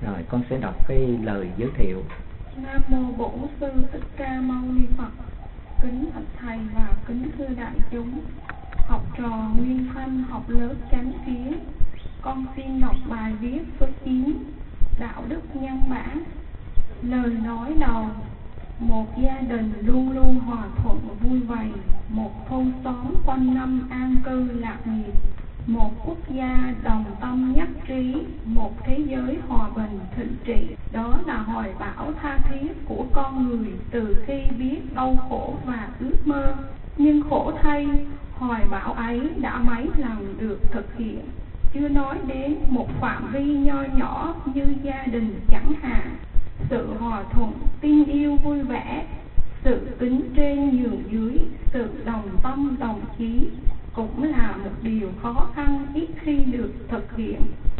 Rồi con sẽ đọc cái lời giới thiệu. Nam mô Bổn Sư Thích Ca Mâu Ni Phật. Kính bạch thầy và kính thưa đại chúng, học trò Nguyên Thanh học lớp Chánh Kiến, con xin đọc bài viết số 9, đạo đức nhân bản. Lời nói đầu: một gia đình luôn luôn hòa thuận vui vầy, một thôn xóm quanh năm an cư lạc nghiệp, một quốc gia đồng tâm nhất trí, một thế giới hòa bình thịnh trị. Đó là hoài bão tha thiết của con người từ khi biết đau khổ và ước mơ. Nhưng khổ thay, hoài bão ấy đã mấy lần được thực hiện. Chưa nói đến một phạm vi nho nhỏ như gia đình chẳng hạn. Sự hòa thuận, tin yêu vui vẻ, sự kính trên nhường dưới, sự đồng tâm đồng chí cũng là một điều khó khăn ít khi được thực hiện.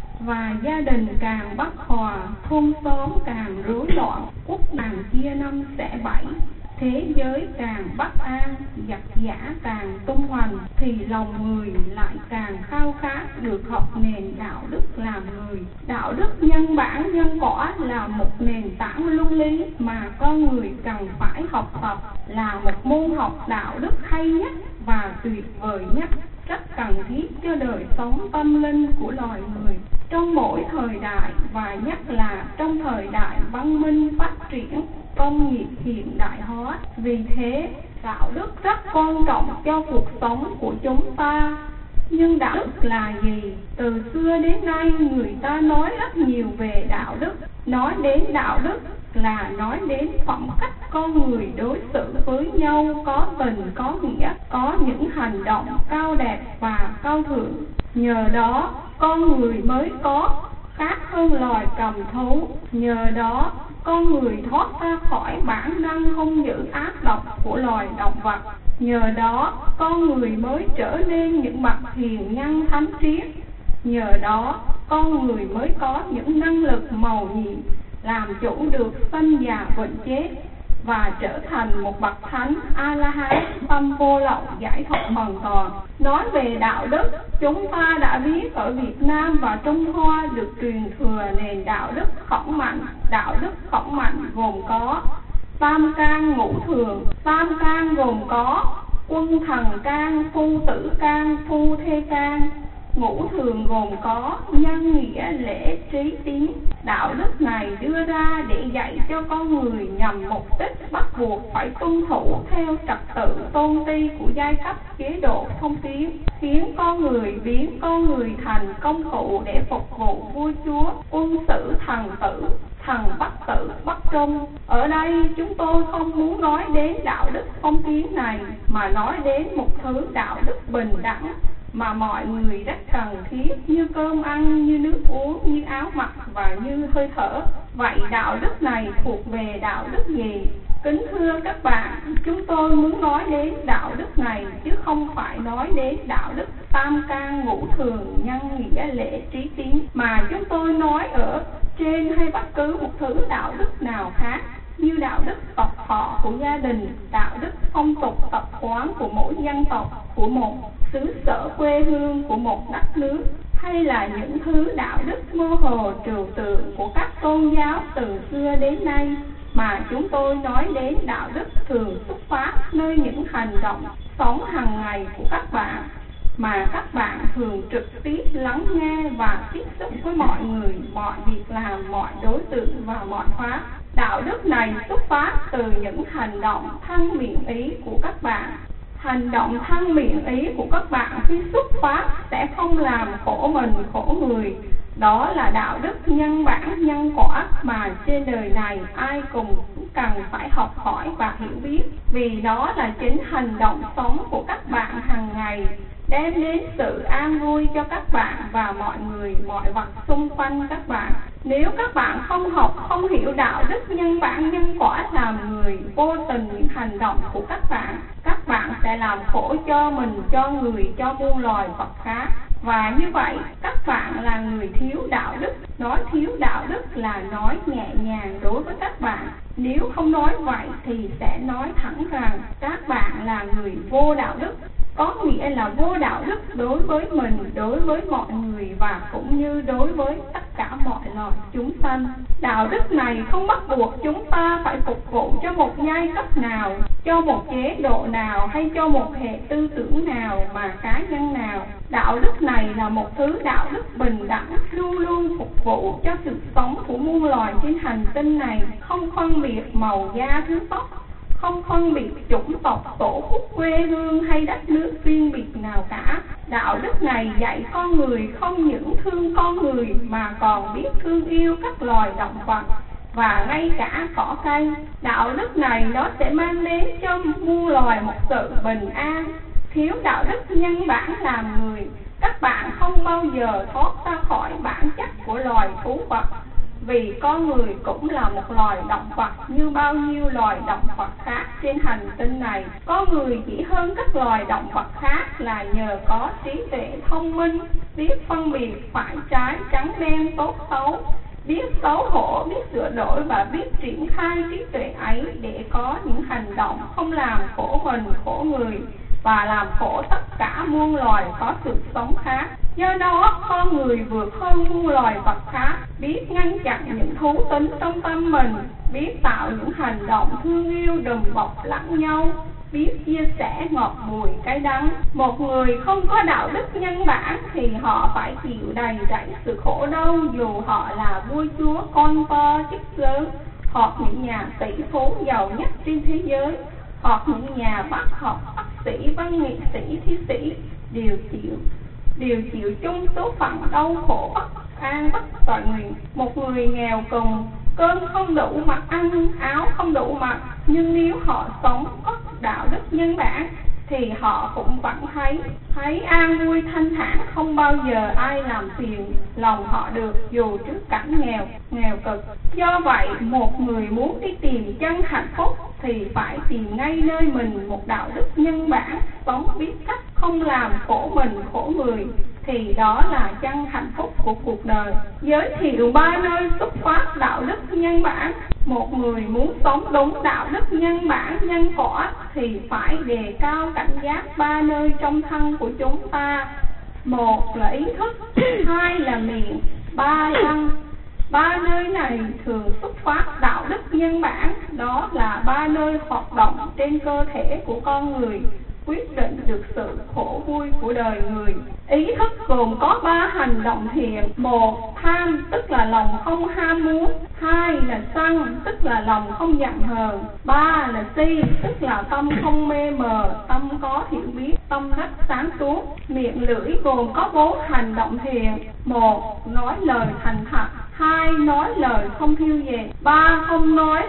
Và gia đình càng bất hòa, thôn xóm càng rối loạn, quốc càng chia năm xẻ bảy, thế giới càng bất an, giặc giã càng tung hoành, thì lòng người lại càng khao khát được học nền đạo đức làm người. Đạo đức nhân bản nhân quả là một nền tảng luân lý mà con người cần phải học tập, là một môn học đạo đức hay nhất và tuyệt vời nhất, rất cần thiết cho đời sống tâm linh của loài người trong mỗi thời đại, và nhất là trong thời đại văn minh phát triển, công nghiệp hiện đại hóa. Vì thế, đạo đức rất quan trọng cho cuộc sống của chúng ta. Nhưng đạo đức là gì? Từ xưa đến nay, người ta nói rất nhiều về đạo đức. Nói đến đạo đức là nói đến phẩm cách con người đối xử với nhau có tình có nghĩa, có những hành động cao đẹp và cao thượng. Nhờ đó con người mới có khác hơn loài cầm thú. Nhờ đó con người thoát ra khỏi bản năng hung dữ ác độc của loài động vật. Nhờ đó con người mới trở nên những bậc hiền nhân thánh triết. Nhờ đó con người mới có những năng lực mầu nhiệm, làm chủ được sanh già bệnh chết, và trở thành một bậc thánh A-la-hán tâm vô lậu giải thoát hoàn toàn. Nói về đạo đức, chúng ta đã biết ở Việt Nam và Trung Hoa được truyền thừa nền đạo đức khổng mạnh. Đạo đức khổng mạnh gồm có tam can ngũ thường. Tam can gồm có quân thần can, phu tử can, phu thê can. Ngũ thường gồm có nhân nghĩa lễ trí tín. Đạo đức này đưa ra để dạy cho con người nhằm mục đích bắt buộc phải tuân thủ theo trật tự tôn ti của giai cấp chế độ phong kiến, khiến con người biến con người thành công cụ để phục vụ vua chúa, quân sử, thần tử, thần bất tử bất trung. Ở đây chúng tôi không muốn nói đến đạo đức phong kiến này, mà nói đến một thứ đạo đức bình đẳng mà mọi người rất cần thiết, như cơm ăn, như nước uống, như áo mặc và như hơi thở. Vậy đạo đức này thuộc về đạo đức gì? Kính thưa các bạn, chúng tôi muốn nói đến đạo đức này chứ không phải nói đến đạo đức tam can ngũ thường, nhân nghĩa lễ trí tín mà chúng tôi nói ở trên, hay bất cứ một thứ đạo đức nào khác, như đạo đức tộc họ của gia đình, đạo đức phong tục tập quán của mỗi dân tộc, của một xứ sở quê hương, của một đất nước, hay là những thứ đạo đức mơ hồ trừu tượng của các tôn giáo từ xưa đến nay, mà chúng tôi nói đến đạo đức thường xuất phát nơi những hành động sống hàng ngày của các bạn, mà các bạn thường trực tiếp lắng nghe và tiếp xúc với mọi người, mọi việc làm, mọi đối tượng và mọi pháp. Đạo đức này xuất phát từ những hành động thân miệng ý của các bạn. Hành động thân miệng ý của các bạn khi xuất phát sẽ không làm khổ mình khổ người. Đó là đạo đức nhân bản nhân quả mà trên đời này ai cũng cần phải học hỏi và hiểu biết, vì đó là chính hành động sống của các bạn hàng ngày, đem đến sự an vui cho các bạn và mọi người, mọi vật xung quanh các bạn. Nếu các bạn không học, không hiểu đạo đức nhân bản nhân quả làm người, vô tình những hành động của các bạn sẽ làm khổ cho mình, cho người, cho muôn loài vật khác. Và như vậy, các bạn là người thiếu đạo đức. Nói thiếu đạo đức là nói nhẹ nhàng đối với các bạn. Nếu không nói vậy thì sẽ nói thẳng rằng các bạn là người vô đạo đức. có nghĩa là vô đạo đức đối với mình, đối với mọi người và cũng như đối với tất cả mọi loài chúng sanh. Đạo đức này không bắt buộc chúng ta phải phục vụ cho một giai cấp nào, cho một chế độ nào hay cho một hệ tư tưởng nào mà cá nhân nào. Đạo đức này là một thứ đạo đức bình đẳng, luôn luôn phục vụ cho sự sống của muôn loài trên hành tinh này, không phân biệt màu da thứ tóc, không phân biệt chủng tộc, tổ quốc, quê hương hay đất nước riêng biệt nào cả. Đạo đức này dạy con người không những thương con người mà còn biết thương yêu các loài động vật và ngay cả cỏ cây. Đạo đức này nó sẽ mang đến cho muôn loài một sự bình an. Thiếu đạo đức nhân bản làm người, các bạn không bao giờ thoát ra khỏi bản chất của loài thú vật. Vì con người cũng là một loài động vật như bao nhiêu loài động vật khác trên hành tinh này. Con người chỉ hơn các loài động vật khác là nhờ có trí tuệ thông minh, biết phân biệt phải trái, trắng đen, tốt xấu, biết xấu hổ, biết sửa đổi và biết triển khai trí tuệ ấy để có những hành động không làm khổ mình, khổ người và làm khổ tất cả muôn loài có sự sống khác. Do đó, con người vượt hơn muôn loài vật khác, biết ngăn chặn những thú tính trong tâm mình, biết tạo những hành động thương yêu đùm bọc lẫn nhau, biết chia sẻ ngọt bùi cay đắng. Một người không có đạo đức nhân bản thì họ phải chịu đầy rẫy sự khổ đau, dù họ là vua chúa, con to, chức lớn, hoặc những nhà tỷ phú giàu nhất trên thế giới, hoặc những nhà bác học, bác sĩ, văn nghệ sĩ, thi sĩ đều chịu chung số phận đau khổ bất an, bất tội nguyện. Một người nghèo cùng, cơm không đủ mặc ăn, áo không đủ mặc, nhưng nếu họ sống có đạo đức nhân bản thì họ cũng vẫn thấy an vui thanh thản, không bao giờ ai làm phiền lòng họ được, dù trước cảnh nghèo cực. Do vậy, một người muốn đi tìm chân hạnh phúc thì phải tìm ngay nơi mình một đạo đức nhân bản, sống biết cách không làm khổ mình, khổ người, thì đó là chân hạnh phúc của cuộc đời. Giới thiệu 3 nơi xuất phát đạo đức nhân bản. Một người muốn sống đúng đạo đức nhân bản, nhân quả thì phải đề cao cảnh giác 3 nơi trong thân của chúng ta. 1 là ý thức, 2 là miệng, 3 là răng. 3 nơi này thường xuất phát đạo đức nhân bản, đó là 3 nơi hoạt động trên cơ thể của con người, quyết định được sự khổ vui của đời người. Ý thức gồm có 3 hành động thiện. 1. Tham, tức là lòng không ham muốn. 2 là sân, tức là lòng không giận hờn. 3 là si, tức là tâm không mê mờ, tâm có hiểu biết, tâm rất sáng suốt. Miệng lưỡi gồm có 4 hành động thiện. 1. Nói lời thành thật. 2. Nói lời không thiêu dệt. 3. Không nói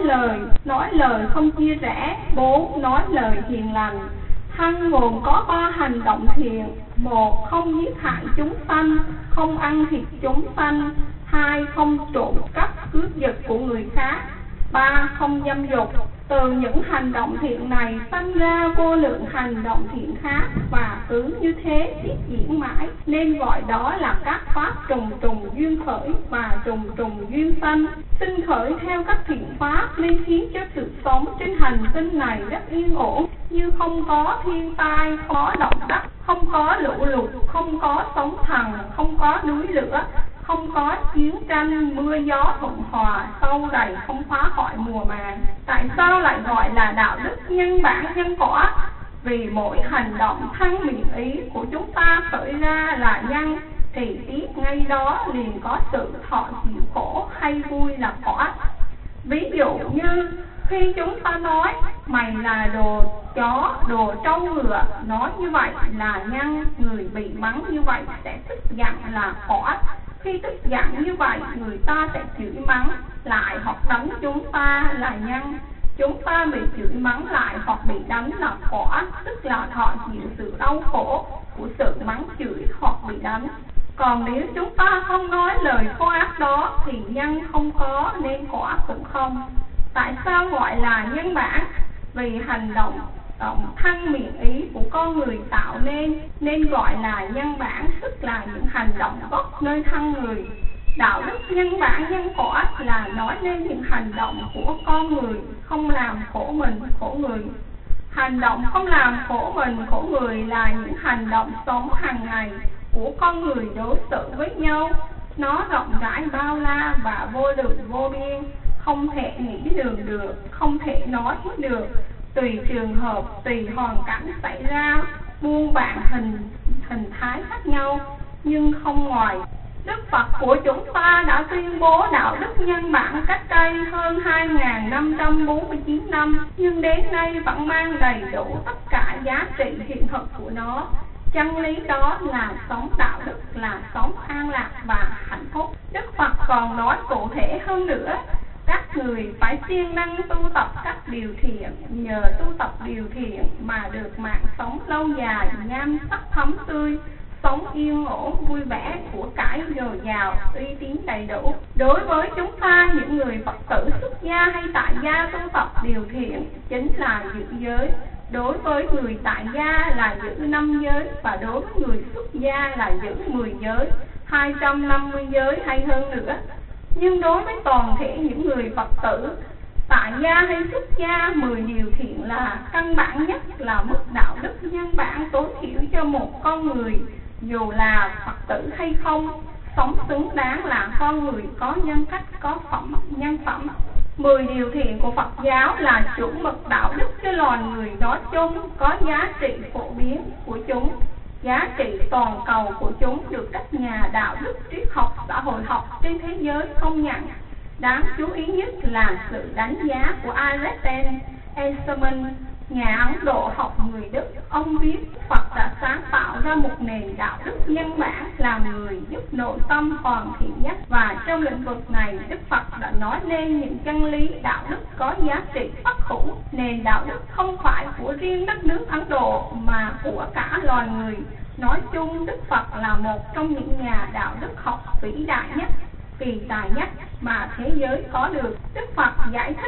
lời không chia rẽ. 4. Nói lời hiền lành. Thân gồm có 3 hành động thiện. 1. Không giết hại chúng sanh, không ăn thịt chúng sanh. 2. Không trộm cắp cướp giật của người khác. 3. Không dâm dục. Từ những hành động thiện này sanh ra vô lượng hành động thiện khác, và cứ như thế tiếp diễn mãi, nên gọi đó là các pháp trùng trùng duyên khởi và trùng trùng duyên sanh. Sinh khởi theo các thiện pháp nên khiến cho sự sống trên hành tinh này rất yên ổn, như không có thiên tai, không có động đất, không có lũ lụt, không có sóng thần, không có núi lửa, không có chiến tranh, mưa gió thuận hòa, sâu đầy không phá hoại mùa màng. Tại sao lại gọi là đạo đức nhân bản nhân quả? Vì mỗi hành động thân miệng ý của chúng ta khởi ra là nhân, thì tiếp ngay đó liền có sự thọ chịu khổ hay vui là quả. Ví dụ như khi chúng ta nói mày là đồ chó, đồ trâu ngựa, nói như vậy là nhân, người bị mắng như vậy sẽ tức giận là quả. Khi tức giận như vậy, người ta sẽ chửi mắng lại hoặc đánh chúng ta là nhân. Chúng ta bị chửi mắng lại hoặc bị đánh là quả, tức là thọ chịu sự đau khổ của sự mắng chửi hoặc bị đánh. Còn nếu chúng ta không nói lời khô ác đó thì nhân không có nên quả cũng không. Tại sao gọi là nhân bản? Vì hành động thân miệng ý của con người tạo nên gọi là nhân bản, tức là những hành động gốc nơi thân người. Đạo đức nhân bản nhân quả là nói lên những hành động của con người không làm khổ mình, khổ người. Hành động không làm khổ mình khổ người là những hành động sống hàng ngày của con người đối xử với nhau. Nó rộng rãi bao la và vô lượng vô biên, không thể nghĩ đường được, không thể nói được. Tùy trường hợp, tùy hoàn cảnh xảy ra muôn vạn hình thái khác nhau, nhưng không ngoài. Đức Phật của chúng ta đã tuyên bố đạo đức nhân bản cách đây hơn 2549 năm, nhưng đến nay vẫn mang đầy đủ tất cả giá trị hiện thực của nó. Chân lý đó là sống đạo đức, là sống an lạc và hạnh phúc. Đức Phật còn nói cụ thể hơn nữa, các người phải siêng năng tu tập các điều thiện, nhờ tu tập điều thiện mà được mạng sống lâu dài, nhan sắc thấm tươi, sống yên ổn, vui vẻ, của cải dồi dào, uy tín đầy đủ. Đối với chúng ta, những người Phật tử xuất gia hay tại gia tu tập điều thiện chính là giữ giới. Đối với người tại gia là giữ 5 giới, và đối với người xuất gia là giữ 10 giới, 250 giới hay hơn nữa. Nhưng đối với toàn thể những người Phật tử tại gia hay xuất gia, 10 điều thiện là căn bản nhất, là mức đạo đức nhân bản tối thiểu cho một con người, dù là Phật tử hay không, sống xứng đáng là con người có nhân cách, có nhân phẩm. 10 điều thiện của Phật giáo là chuẩn mực đạo đức cho loài người nói chung, có giá trị phổ biến của chúng, giá trị toàn cầu của chúng, được các nhà đạo đức, triết học, xã hội học trên thế giới công nhận. Đáng chú ý nhất là sự đánh giá của Aristotle Eisenman, nhà Ấn Độ học người Đức. Ông viết Phật đã sáng tạo ra một nền đạo đức nhân bản làm người giúp nội tâm hoàn thiện nhất, và trong lĩnh vực này Đức Phật đã nói lên những chân lý đạo đức có giá trị bất hủ. Nền đạo đức không phải của riêng đất nước Ấn Độ mà của cả loài người nói chung. Đức Phật là một trong những nhà đạo đức học vĩ đại nhất, kỳ tài nhất mà thế giới có được. Đức Phật giải thích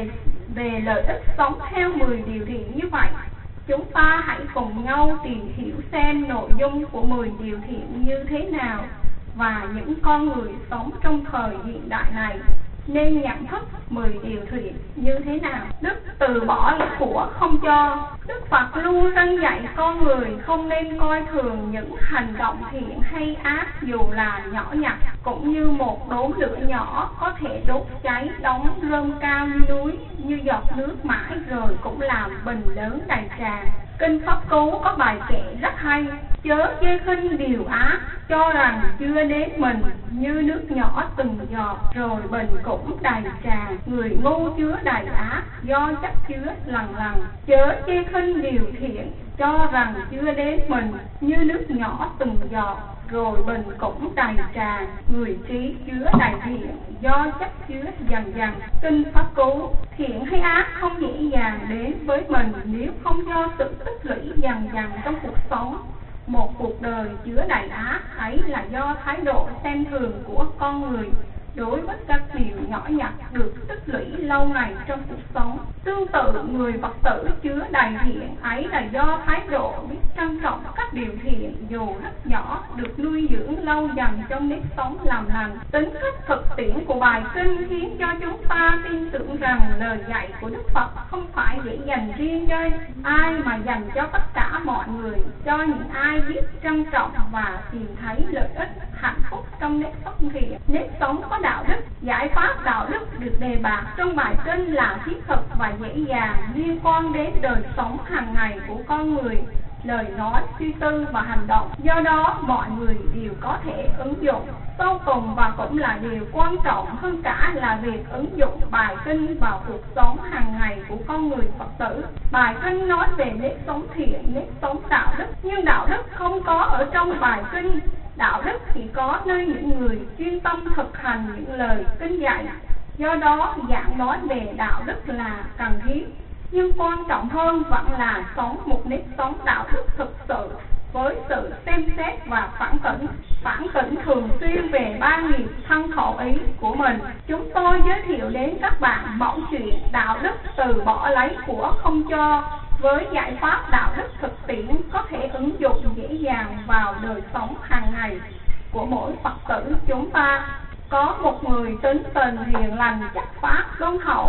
về lợi ích sống theo 10 điều thiện như vậy. Chúng ta hãy cùng nhau tìm hiểu xem nội dung của 10 điều thiện như thế nào, và những con người sống trong thời hiện đại này nên nhận thức 10 điều thiện như thế nào. Đức từ bỏ của không cho. Đức Phật luôn răn dạy con người không nên coi thường những hành động thiện hay ác, dù là nhỏ nhặt, cũng như một đốm lửa nhỏ có thể đốt cháy đống rơm cao như núi, như giọt nước mãi rồi cũng làm bình lớn đầy tràn. Kinh Pháp Cú có bài kệ rất hay: chớ chê khinh điều ác, cho rằng chưa đến mình, như nước nhỏ từng giọt rồi bình cũng đầy tràn. Người ngu chứa đầy ác, do chất chứa lần lần. Chớ chê khinh điều thiện, cho rằng chưa đến mình, như nước nhỏ từng giọt rồi bình cũng đầy tràn. Người trí chứa đầy thiện, do chất chứa dần dần. Kinh Pháp Cú: thiện hay ác không dễ dàng đến với mình nếu không do sự tích lũy dần dần trong cuộc sống. Một cuộc đời chứa đầy ác ấy là do thái độ xem thường của con người đối với các điều nhỏ nhặt được tích lũy lâu ngày trong cuộc sống. Tương tự, người Phật tử chứa đầy thiện ấy là do thái độ biết trân trọng các điều thiện dù rất nhỏ, được nuôi dưỡng lâu dần trong nếp sống làm lành. Tính cách thực tiễn của bài kinh khiến cho chúng ta tin tưởng rằng lời dạy của Đức Phật không phải để dành riêng cho ai, mà dành cho tất cả mọi người, cho những ai biết trân trọng và tìm thấy lợi ích hạnh phúc trong nếp sống thiện, nếp sống có đạo đức. Giải pháp đạo đức được đề bạt trong bài kinh là thiết thực và dễ dàng, liên quan đến đời sống hàng ngày của con người, lời nói, suy tư và hành động. Do đó mọi người đều có thể ứng dụng. Sau cùng và cũng là điều quan trọng hơn cả là việc ứng dụng bài kinh vào cuộc sống hàng ngày của con người Phật tử. Bài kinh nói về nếp sống thiện, nếp sống đạo đức, nhưng đạo đức không có ở trong bài kinh. Đạo đức chỉ có nơi những người chuyên tâm thực hành những lời kinh dạy. Do đó giảng nói về đạo đức là cần thiết, nhưng quan trọng hơn vẫn là sống một nếp sống đạo đức thực sự, với sự xem xét và phản tỉnh thường xuyên về ba nghiệp thân khẩu ý của mình. Chúng tôi giới thiệu đến các bạn mẫu chuyện đạo đức từ bỏ lấy của không cho, với giải pháp đạo đức thực tiễn có thể ứng dụng dễ dàng vào đời sống hàng ngày của mỗi Phật tử chúng ta. Có một người tính tình hiền lành, chất phác, đôn hậu,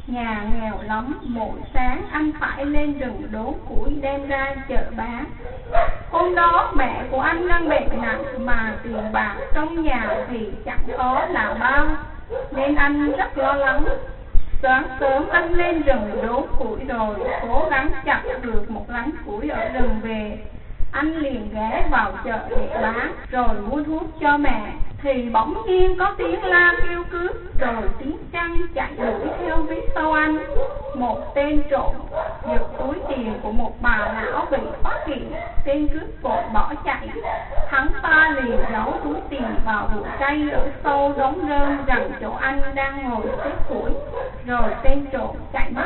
Nhà nghèo lắm, mỗi sáng anh phải lên rừng đốn củi đem ra chợ bán. Hôm đó mẹ của anh đang bệnh nặng mà tiền bạc trong nhà thì chẳng có là bao, nên anh rất lo lắng. Sáng sớm anh lên rừng đốn củi rồi cố gắng chặt được một lắn củi ở rừng về. Anh liền ghé vào chợ để bán rồi mua thuốc cho mẹ, thì bỗng nhiên có tiếng la kêu cướp, rồi tiếng chăn chạy đuổi theo phía sau anh. Một tên trộm giật túi tiền của một bà lão bị phát hiện, tên cướp vội bỏ chạy. Hắn ta liền giấu túi tiền vào bụi cây ở sâu đống rơm gần chỗ anh đang ngồi xếp củi, rồi tên trộm chạy mất.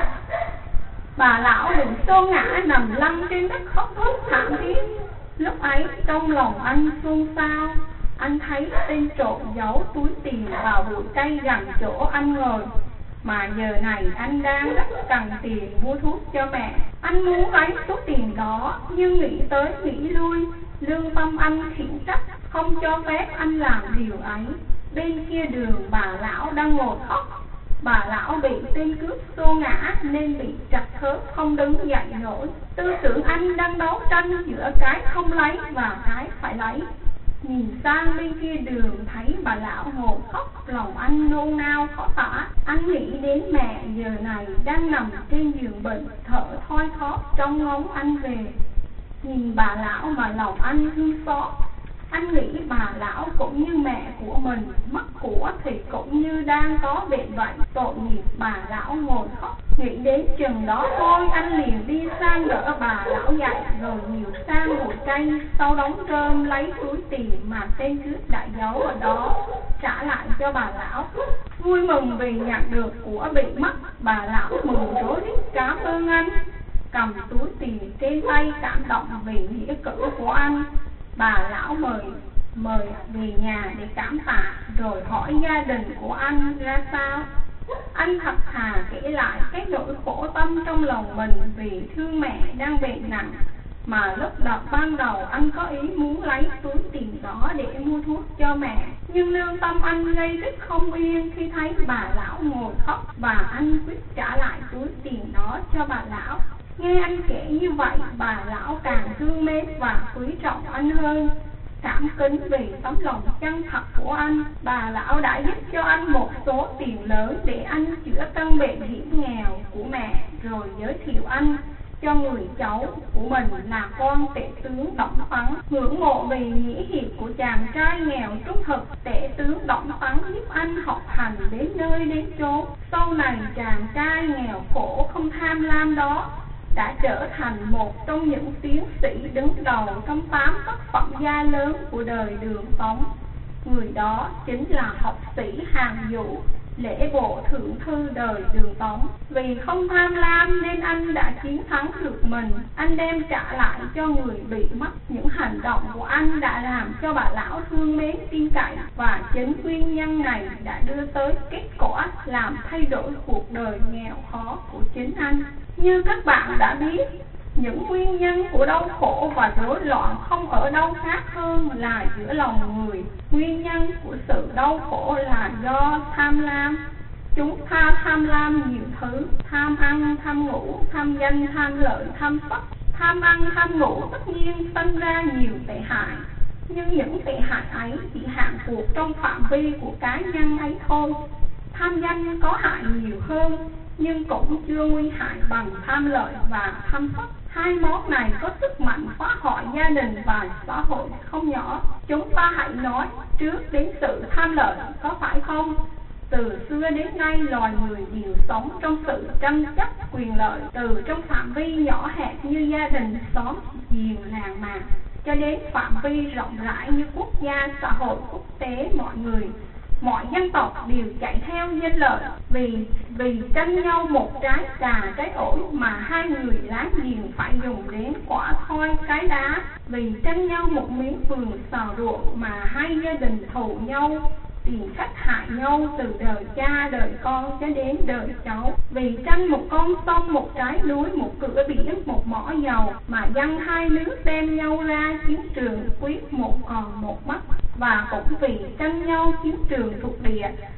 Bà lão bị xô ngã nằm lăn trên đất khóc thút thảm thiết. Lúc ấy trong lòng anh xôn xao, anh thấy tên trộm giấu túi tiền vào bụi cây gần chỗ anh ngồi, mà giờ này anh đang rất cần tiền mua thuốc cho mẹ. Anh muốn lấy số tiền đó, nhưng nghĩ tới nghĩ lui, lương tâm anh khiển trách, không cho phép anh làm điều ấy. Bên kia đường bà lão đang ngồi khóc. Bà lão bị tên cướp xô ngã nên bị trật khớp không đứng dậy nổi. Tư tưởng anh đang đấu tranh giữa cái không lấy và cái phải lấy. Nhìn sang bên kia đường thấy bà lão ngồi khóc, lòng anh nôn nao khó tả. Anh nghĩ đến mẹ giờ này đang nằm trên giường bệnh thở thoi thóp trong ngóng anh về. Nhìn bà lão mà lòng anh thương xót. Anh nghĩ bà lão cũng như mẹ của mình, mất của thì cũng như đang có bệnh vậy. Tội nghiệp bà lão ngồi khóc. Nghĩ đến chừng đó thôi, anh liền đi sang đỡ bà lão dậy, rồi nhiều sang bụi cây sau đống rơm lấy túi tiền mà tên cướp đã giấu ở đó, trả lại cho bà lão. Vui mừng vì nhận được của bị mất, bà lão mừng rối rít cảm ơn anh, cầm túi tiền trên tay cảm động vì nghĩa cử của anh. Bà lão mời về nhà để cảm tạ, rồi hỏi gia đình của anh ra sao. Anh thật thà kể lại cái nỗi khổ tâm trong lòng mình vì thương mẹ đang bệnh nặng, mà lúc ban đầu anh có ý muốn lấy túi tiền đó để mua thuốc cho mẹ, nhưng lương tâm anh gây rất không yên khi thấy bà lão ngồi khóc, và anh quyết trả lại túi tiền đó cho bà lão. Nghe anh kể như vậy, bà lão càng thương mến và quý trọng anh hơn. Cảm kính vì tấm lòng chân thật của anh, bà lão đã giúp cho anh một số tiền lớn để anh chữa căn bệnh hiểm nghèo của mẹ, rồi giới thiệu anh cho người cháu của mình là con tể tướng Đổng Tấn. Ngưỡng mộ vì nghĩa hiệp của chàng trai nghèo trung thực, tể tướng Đổng Tấn giúp anh học hành đến nơi đến chốn. Sau này chàng trai nghèo khổ không tham lam đó đã trở thành một trong những tiến sĩ đứng đầu trong 8 tác phẩm gia lớn của đời Đường Tống. Người đó chính là học sĩ Hàn Vũ, lễ bộ thượng thư đời Đường Tống. Vì không tham lam nên anh đã chiến thắng được mình. Anh đem trả lại cho người bị mất. Những hành động của anh đã làm cho bà lão thương mến tin cậy, và chính nguyên nhân này đã đưa tới kết quả làm thay đổi cuộc đời nghèo khó của chính anh. Như các bạn đã biết, những nguyên nhân của đau khổ và rối loạn không ở đâu khác hơn là giữa lòng người. Nguyên nhân của sự đau khổ là do tham lam. Chúng ta tham lam nhiều thứ: tham ăn, tham ngủ, tham danh, tham lợi, tham sắc. Tham ăn, tham ngủ tất nhiên sinh ra nhiều tệ hại, nhưng những tệ hại ấy chỉ hạn cuộc trong phạm vi của cá nhân ấy thôi. Tham danh có hại nhiều hơn, nhưng cũng chưa nguy hại bằng tham lợi và tham sắc. Hai món này có sức mạnh phá hoại gia đình và xã hội không nhỏ. Chúng ta hãy nói trước đến sự tham lợi, có phải không? Từ xưa đến nay, loài người đều sống trong sự tranh chấp quyền lợi, từ trong phạm vi nhỏ hẹp như gia đình, xóm, giềng, làng mạc, cho đến phạm vi rộng rãi như quốc gia, xã hội quốc tế. Mọi dân tộc đều chạy theo danh lợi, vì tranh nhau một trái cà trái ổi mà hai người láng giềng phải dùng đến quả thoi cái đá, vì tranh nhau một miếng vườn xào ruộng mà hai gia đình thù nhau, tìm cách hại nhau từ đời cha đời con cho đến đời cháu, vì tranh một con sông, một trái núi, một cửa biển, một mỏ dầu mà dân hai nước đem nhau ra chiến trường quyết một còn một mất. Và cũng vì tranh nhau chiến trường thuộc địa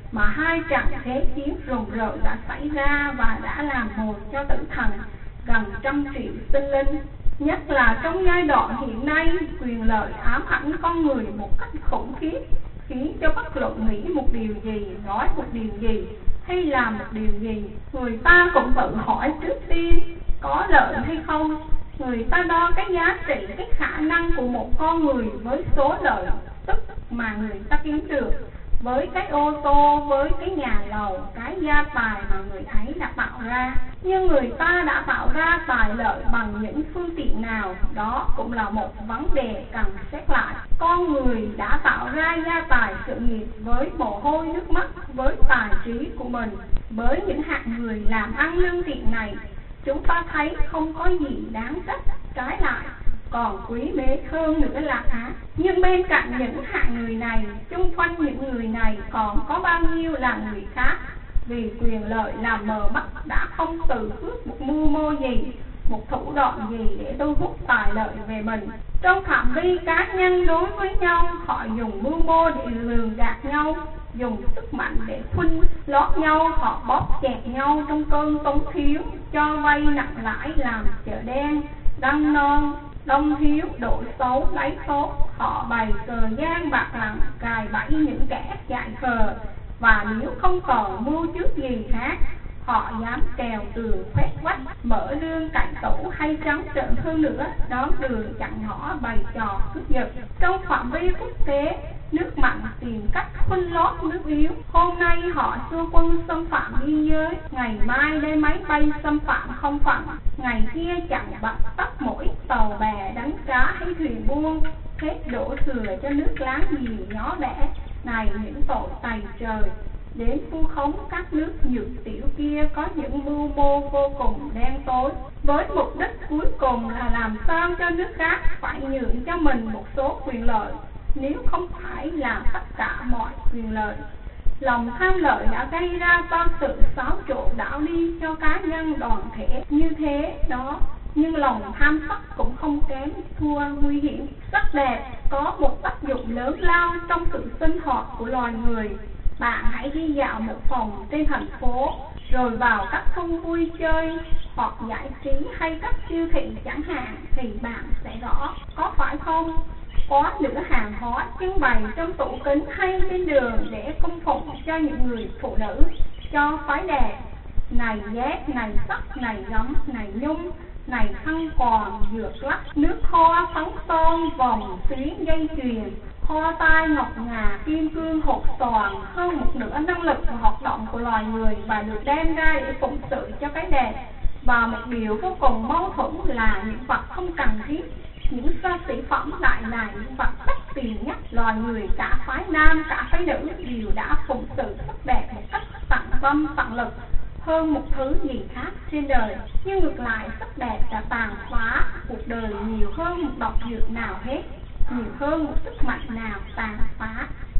mà hai trận thế chiến rùng rợn đã xảy ra và đã làm mồi cho tử thần gần 100 triệu sinh linh. Nhất là trong giai đoạn hiện nay, quyền lợi ám ảnh con người một cách khủng khiếp, khiến cho bất luận nghĩ một điều gì, nói một điều gì hay làm một điều gì, người ta cũng tự hỏi trước tiên có lợi hay không. Người ta đo cái giá trị, cái khả năng của một con người với số lợi tức mà người ta kiếm được, với cái ô tô, với cái nhà lầu, cái gia tài mà người ấy đã tạo ra. Nhưng người ta đã tạo ra tài lợi bằng những phương tiện nào, đó cũng là một vấn đề cần xét lại. Con người đã tạo ra gia tài sự nghiệp với mồ hôi nước mắt, với tài trí của mình. Với những hạng người làm ăn lương thiện này, chúng ta thấy không có gì đáng trách, trái lại còn quý mến hơn nữa là ác. Nhưng bên cạnh những hạng người này, chung quanh những người này còn có bao nhiêu là người khác vì quyền lợi làm mờ mắt đã không từ phước một mưu mô gì, một thủ đoạn gì để thu hút tài lợi về mình. Trong phạm vi cá nhân đối với nhau, họ dùng mưu mô để lường gạt nhau, dùng sức mạnh để phun lót nhau, họ bóp chẹt nhau trong cơn túng thiếu, cho vay nặng lãi làm chợ đen, đăng non đông thiếu độ xấu lấy tốt. Họ bày cờ gian bạc lặng, cài bẫy những kẻ dại khờ, và nếu không còn mưu trước gì khác, họ dám trèo tường khoét vách, mở lương cạnh tủ, hay trắng trợn hơn nữa đón đường chặn ngõ bày trò cướp giật. Trong phạm vi quốc tế, nước mạnh tìm cách phun lót nước yếu. Hôm nay họ xua quân xâm phạm biên giới, ngày mai đây máy bay xâm phạm không phận, ngày kia chặn bắt tắt mỗi tàu bè đánh cá hay thuyền buôn, hết đổ thừa cho nước láng giềng nhỏ đẻ. Này những tội tày trời, đến vu khống các nước nhược tiểu kia có những mưu mô vô cùng đen tối, với mục đích cuối cùng là làm sao cho nước khác phải nhượng cho mình một số quyền lợi, nếu không phải làm tất cả mọi quyền lợi. Lòng tham lợi đã gây ra cho sự xáo trộn đảo đi cho cá nhân đoàn thể như thế đó. Nhưng lòng tham sắc cũng không kém thua nguy hiểm. Sắc đẹp có một tác dụng lớn lao trong sự sinh hoạt của loài người. Bạn hãy đi dạo một vòng trên thành phố, rồi vào các khu vui chơi hoặc giải trí hay các siêu thị chẳng hạn, thì bạn sẽ rõ, có phải không? Có nửa hàng hóa trưng bày trong tủ kính hay bên đường để cung phụng cho những người phụ nữ, cho phái đẹp. Này dép, này sắc, này gấm, này nhung, này khăn quàng, dược lắc, nước hoa, phấn son, vòng xuyến, dây chuyền, kho tai ngọc ngà, kim cương hột xoàn. Hơn một nửa năng lực và hoạt động của loài người và được đem ra để phụng sự cho cái đẹp. Và một điều vô cùng mâu thuẫn là những vật không cần thiết, những xa xỉ phẩm lại là những vật đắt tiền nhất. Loài người cả phái nam cả phái nữ đều đã phụng sự sắc đẹp một cách tận tâm tận lực hơn một thứ gì khác trên đời. Nhưng ngược lại, sắc đẹp đã tàn phá cuộc đời nhiều hơn một độc dược nào hết, nhiều hơn một sức mạnh nào tàn phá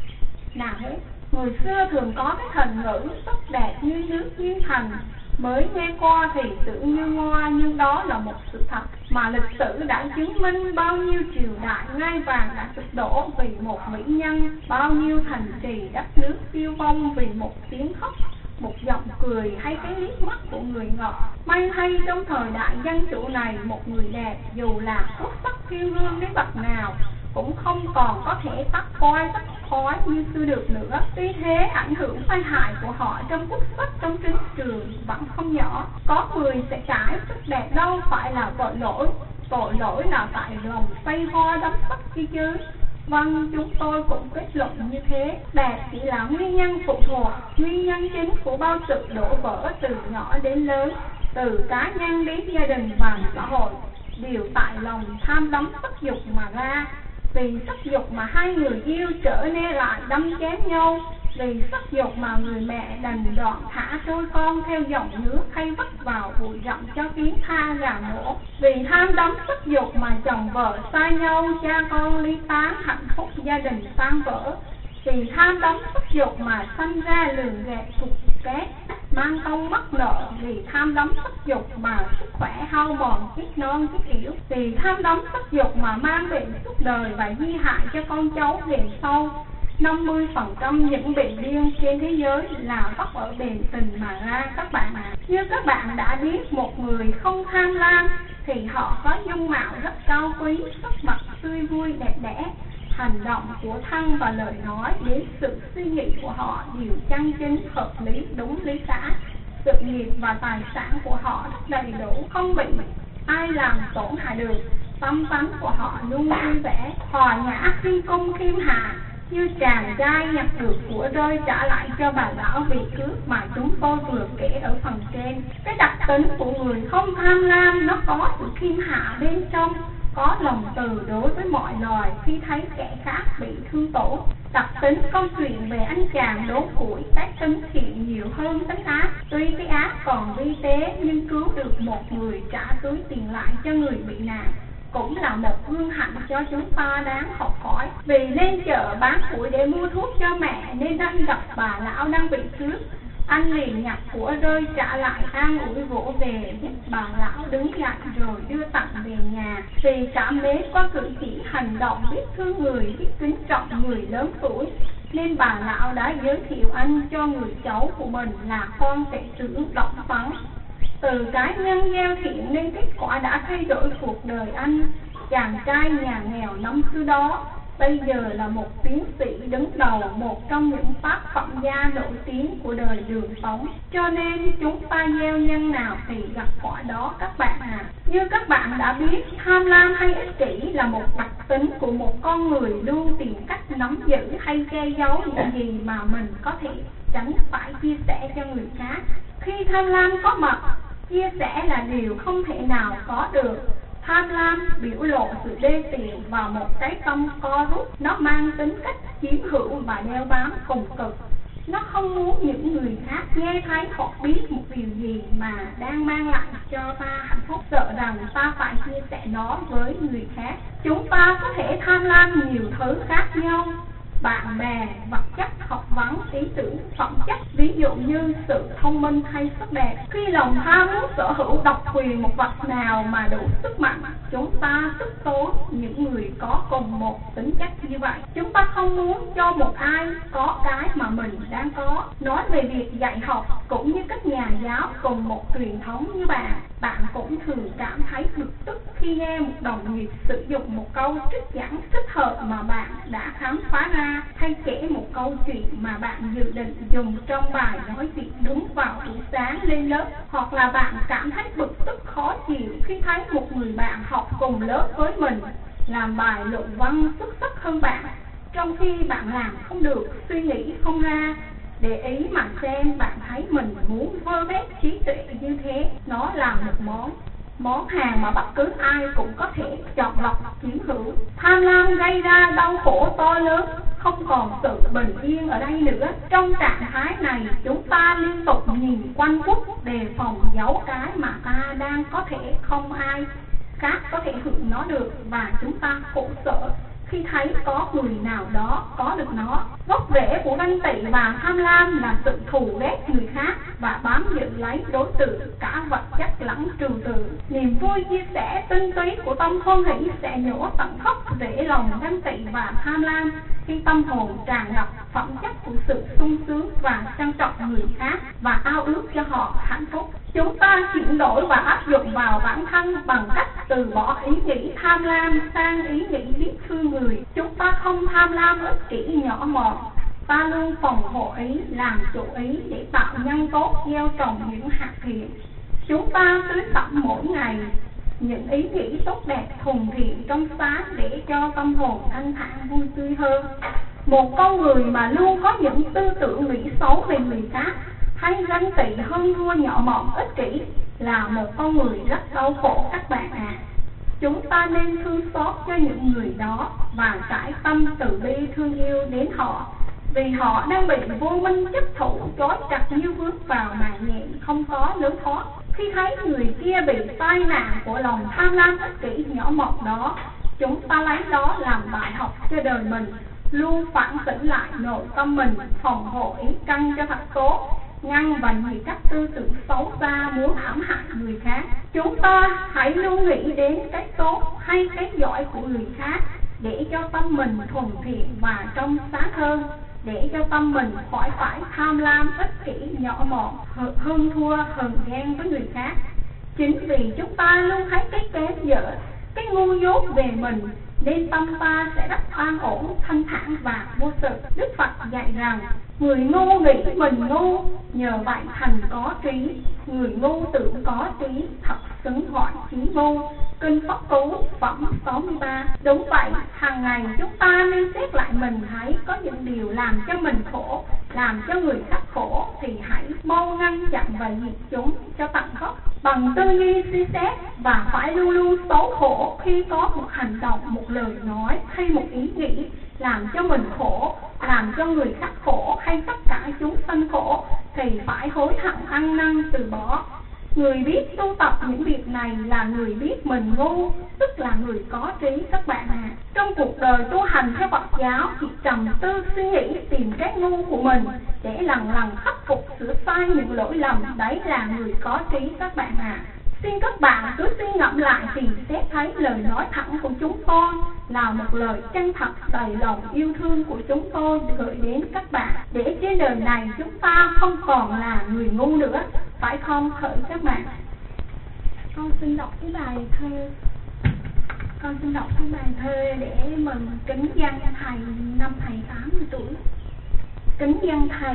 nào hết. Người xưa thường có cái thành ngữ sắc đẹp như nước như thành, mới nghe qua thì tưởng như ngoa, nhưng đó là một sự thật mà lịch sử đã chứng minh. Bao nhiêu triều đại ngai vàng đã sụp đổ vì một mỹ nhân, bao nhiêu thành trì đất nước tiêu vong vì một tiếng khóc, một giọng cười hay cái liếc mắt của người ngọt. May thay trong thời đại dân chủ này, một người đẹp dù là quốc sắc thiên hương đến bậc nào cũng không còn có thể tắt coi tắt khói như xưa được nữa. Tuy thế, ảnh hưởng tai hại của họ trong quốc sắc trong chính trường vẫn không nhỏ. Có người sẽ cãi sắc đẹp đâu phải là tội lỗi là tại lòng say hoa đắm sắc kia chứ. Vâng, chúng tôi cũng kết luận như thế. Đẹp chỉ là nguyên nhân phụ thuộc, nguyên nhân chính của bao sự đổ vỡ từ nhỏ đến lớn, từ cá nhân đến gia đình và xã hội, đều tại lòng tham đắm sắc dục mà ra. Vì sắc dục mà hai người yêu trở nên lại đâm chém nhau, vì sắc dục mà người mẹ đành đoạn thả trôi con theo dòng nước hay vắt vào bụi rậm cho kiến tha gà mổ. Vì tham đắm sắc dục mà chồng vợ xa nhau, cha con ly tán, hạnh phúc gia đình tan vỡ. Vì tham đắm sắc dục mà sanh ra lường gạt thục két, mang công mắc nợ. Vì tham đắm sắc dục mà sức khỏe hao mòn, chết non chết yếu. Vì tham đắm sắc dục mà mang bệnh suốt đời và di hại cho con cháu về sau. 50% những bệnh điên trên thế giới là gốc ở bền tình mà ra các bạn ạ. Như các bạn đã biết, một người không tham lam thì họ có dung mạo rất cao quý, sắc mặt tươi vui đẹp đẽ, hành động của thân và lời nói đến sự suy nghĩ của họ đều chân chính, hợp lý, đúng lý lẽ. Sự nghiệp và tài sản của họ đầy đủ, không bị ai làm tổn hại được. Tâm tánh của họ luôn vui vẻ, hòa nhã, khiêm cung, khiêm hạ, như chàng trai nhặt được của rơi trả lại cho bà lão bị cướp mà chúng tôi vừa kể ở phần trên. Cái đặc tính của người không tham lam nó có sự khiêm hạ bên trong, có lòng từ đối với mọi loài khi thấy kẻ khác bị thương tổn. Đặc tính câu chuyện về anh chàng đốn củi, cái tính thiện nhiều hơn tính ác. Tuy cái ác còn vi tế nhưng cứu được một người, trả túi tiền lại cho người bị nạn, cũng là một gương hạnh cho chúng ta đáng học hỏi. Vì lên chợ bán củi để mua thuốc cho mẹ nên anh gặp bà lão đang bị cướp. Anh liền nhặt của rơi trả lại, an ủi vỗ về, giúp bà lão đứng dậy rồi đưa tặng về nhà. Vì cảm mến qua cử chỉ hành động biết thương người, biết kính trọng người lớn tuổi, nên bà lão đã giới thiệu anh cho người cháu của mình là con tể trưởng Động Phấn. Từ cái nhân gieo thiện nên kết quả đã thay đổi cuộc đời anh. Chàng trai nhà nghèo năm xưa đó bây giờ là một tiến sĩ đứng đầu một trong những tác phẩm gia nổi tiếng của đời Đường Tống. Cho nên chúng ta gieo nhân nào thì gặp quả đó các bạn à. Như các bạn đã biết, tham lam hay ích kỷ là một đặc tính của một con người luôn tìm cách nắm giữ hay che giấu những gì mà mình có thể tránh phải chia sẻ cho người khác. Khi tham lam có mặt, chia sẻ là điều không thể nào có được. Tham lam biểu lộ sự đê tiện và một cái tâm co rút, nó mang tính cách chiếm hữu và đeo bám cùng cực. Nó không muốn những người khác nghe thấy hoặc biết một điều gì mà đang mang lại cho ta hạnh phúc, sợ rằng ta phải chia sẻ nó với người khác. Chúng ta có thể tham lam nhiều thứ khác nhau: bạn bè, vật chất, học vấn, ý tưởng, phẩm chất, ví dụ như sự thông minh hay sắc đẹp. Khi lòng tham muốn sở hữu độc quyền một vật nào mà đủ sức mạnh, chúng ta tức tố những người có cùng một tính chất như vậy. Chúng ta không muốn cho một ai có cái mà mình đang có. Nói về việc dạy học cũng như các nhà giáo cùng một truyền thống như bạn cũng thường cảm thấy bực tức khi nghe một đồng nghiệp sử dụng một câu trích dẫn thích hợp mà bạn đã khám phá ra, hay kể một câu chuyện mà bạn dự định dùng trong bài nói chuyện đúng vào buổi sáng lên lớp, hoặc là bạn cảm thấy bực tức khó chịu khi thấy một người bạn học cùng lớp với mình làm bài luận văn xuất sắc hơn bạn, trong khi bạn làm không được, suy nghĩ không ra. Để ý mà xem, bạn thấy mình muốn vơ vét trí tuệ như thế. Nó là một món hàng mà bất cứ ai cũng có thể chọn lọc chiếm hữu. Tham lam gây ra đau khổ to lớn, không còn sự bình yên ở đây nữa. Trong trạng thái này, chúng ta liên tục nhìn quanh quất, đề phòng giấu cái mà ta đang có thể không ai khác có thể hưởng nó được, và chúng ta khổ sở khi thấy có người nào đó có được nó. Gốc rễ của ganh tị và tham lam là sự thù ghét người khác và bám giữ lấy đối tượng, cả vật chất lẫn trừu tượng. Niềm vui chia sẻ tinh túy của tâm hoan hỷ sẽ nhổ tận gốc rễ lòng ganh tị và tham lam khi tâm hồn tràn ngập phẩm chất của sự sung sướng và trân trọng người khác và ao ước cho họ hạnh phúc. Chúng ta chuyển đổi và áp dụng vào bản thân bằng cách từ bỏ ý nghĩ tham lam sang ý nghĩ biết thương người. Chúng ta không tham lam ích kỷ nhỏ mọn, ta luôn phòng hộ ý, làm chủ ý để tạo nhân tốt, gieo trồng những hạt thiện. Chúng ta tưới tẩm mỗi ngày những ý nghĩ tốt đẹp, thuần thiện, trong sáng để cho tâm hồn thanh thản vui tươi hơn. Một con người mà luôn có những tư tưởng nghĩ xấu về người khác hay ganh tị hơn thua nhỏ mọn ích kỷ là một con người rất đau khổ các bạn ạ. Chúng ta nên thương xót cho những người đó và trải tâm từ bi thương yêu đến họ, vì họ đang bị vô minh chấp thủ trói chặt như vướng vào màn nhện không có lối thoát. Khi thấy người kia bị tai nạn của lòng tham lam ích kỷ nhỏ mọn đó, chúng ta lấy đó làm bài học cho đời mình, luôn phản tỉnh lại nội tâm mình, phòng hộ ý căn cho thật tốt, ngăn và những các tư tưởng xấu xa muốn hãm hại người khác. Chúng ta hãy luôn nghĩ đến cái tốt hay cái giỏi của người khác, để cho tâm mình thuần thiện và trong sáng hơn, để cho tâm mình khỏi phải tham lam, ích kỷ, nhỏ mọn, hơn thua, hờn ghen với người khác. Chính vì chúng ta luôn thấy cái kém dở, cái ngu dốt về mình, nên tâm ta sẽ rất an ổn, thanh thản và vô sự. Đức Phật dạy rằng, người ngu nghĩ mình ngu, nhờ vậy thành có trí. Người ngu tưởng có trí, thật xứng gọi trí ngu. Kinh Pháp Cú phẩm 63. Đúng vậy, hàng ngày chúng ta nên xét lại mình, thấy có những điều làm cho mình khổ, làm cho người khác khổ, thì hãy mau ngăn chặn và diệt chúng cho tận gốc bằng tư duy suy xét, và phải luôn luôn xấu hổ khi có một hành động, một lời nói hay một ý nghĩ làm cho mình khổ, làm cho người khác khổ hay tất cả chúng sanh khổ, thì phải hối hận ăn năn từ bỏ. Người biết tu tập những việc này là người biết mình ngu, tức là người có trí các bạn ạ. Trong cuộc đời tu hành theo Phật giáo thì trầm tư suy nghĩ tìm cái ngu của mình để lần lần khắc phục sửa sai những lỗi lầm, đấy là người có trí các bạn ạ. Xin các bạn cứ suy ngẫm lại thì sẽ thấy lời nói thẳng của chúng tôi là một lời chân thật đầy lòng yêu thương của chúng tôi gửi đến các bạn, để trên đời này chúng ta không còn là người ngu nữa, phải không hỡi các bạn? Con xin đọc cái bài thơ để mừng kính dân thầy năm thầy 80 tuổi. Kính dân thầy,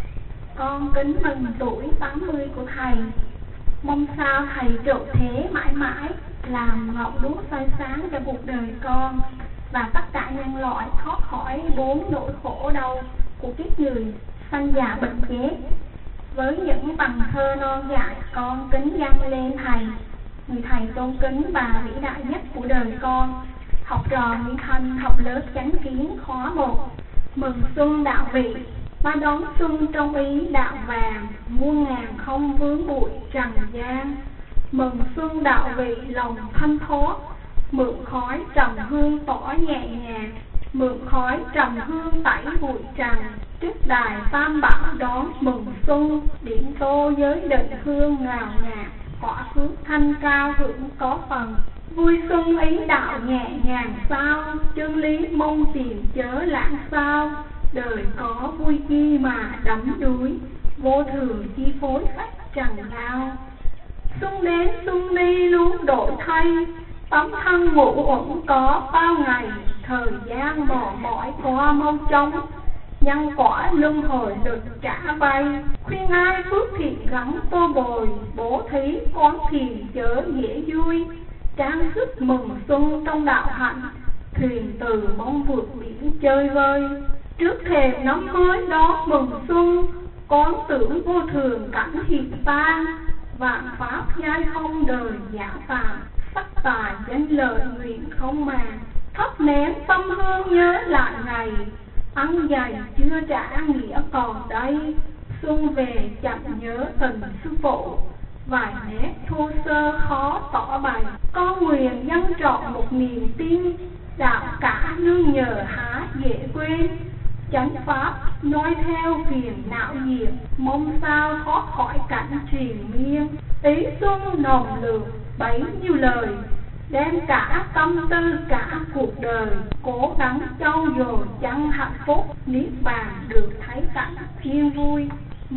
con kính mừng tuổi 80 của thầy. Mong sao thầy trụ thế mãi mãi, làm ngọn đuốc soi sáng cho cuộc đời con và tất cả nhân loại thoát khỏi 4 nỗi khổ đau của kiếp người sanh già bệnh chết. Với những bằng thơ non dại, con kính dâng lên thầy, người thầy tôn kính và vĩ đại nhất của đời con, học trò Nguyễn Thanh, học lớp chánh kiến khóa 1. Mừng xuân đạo vị, ba đón xuân trong ý đạo vàng, muôn ngàn không vướng bụi trần gian. Mừng xuân đạo vị lòng thanh thoát, mượn khói trầm hương tỏ nhẹ nhàng, mượn khói trầm hương tẩy bụi trần. Trước đài Tam Bảo đón mừng xuân, điểm tô giới định hương ngào ngạt, quả phước thanh cao hưởng có phần. Vui xuân ý đạo nhẹ nhàng sao, chân lý mong tìm chớ lãng sao. Đời có vui chi mà đắm đuối, vô thường chi phối khách trần lao. Xuân đến xuân đi luôn đổi thay, tấm thân ngủ uẩn có bao ngày. Thời gian mò mỏi qua mau chóng, nhân quả luân hồi được trả vay. Khuyên ai phước thiện gắn tô bồi, bố thí quán thiền chớ dễ vui. Trang sức mừng xuân trong đạo hạnh, thuyền từ mong vượt biển chơi vơi. Trước thềm năm mới đó mừng xuân, con tưởng vô thường cảnh hiện ta. Vạn pháp giai không đời giả tạm, sắc tài danh lợi nguyện không màng. Thắp nén tâm hương nhớ lại ngày, ăn dày chưa trả nghĩa còn đây. Xuân về chậm nhớ tình sư phụ, vài nét thô sơ khó tỏ bày. Con nguyện dâng trọn một niềm tin, đạo cả nương nhờ há dễ quên. Chánh pháp nói theo phiền não diệt, mong sao thoát khỏi cảnh triền miên. Ý xuân nồng lược bấy nhiêu lời, đem cả tâm tư cả cuộc đời. Cố gắng trau dồi chân hạnh phúc, niết bàn được thấy cảnh thiên vui.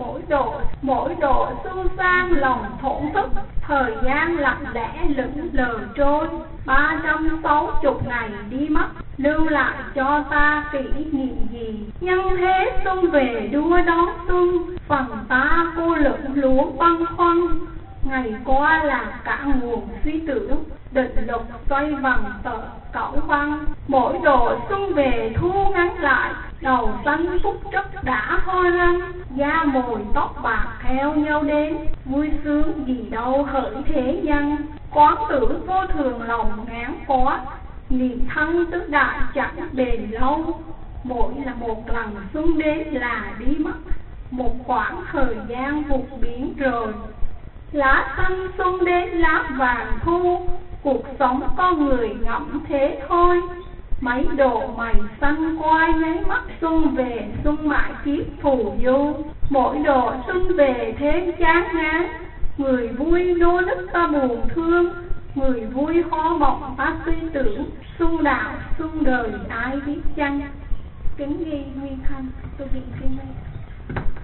Mỗi độ xuân sang lòng thổn thức, thời gian lặng lẽ lững lờ trôi. 360 ngày đi mất, lưu lại cho ta kỷ niệm gì. Nhân thế xuân về đua đón xuân, phần ta cô lực lúa băn khoăn. Ngày qua là cả nguồn suy tưởng, định lục xoay vần tợ cẩu văn. Mỗi độ xuân về thu ngắn lại, đầu xanh phúc trúc đã hoa lăng. Da mồi tóc bạc theo nhau đến, vui sướng gì đâu hỡi thế gian. Quán tưởng vô thường lòng ngán quá, niềm thân tứ đại chẳng bền lâu. Mỗi là một lần xuân đến là đi mất, một khoảng thời gian vụt biến rồi. Lá xanh xuân đến lá vàng thu, cuộc sống con người ngẫm thế thôi. Mấy độ mày xanh qua nháy mắt, xuân về xuân mãi kiếp phù du. Mỗi độ xuân về thế chán ngán, người vui nô nức ta buồn thương. Người vui ho mộng ta suy tưởng, Xuân đạo, xuân đời ai biết chăng. Kính ghi Nguyên Thanh. Tôi hiện trên đây.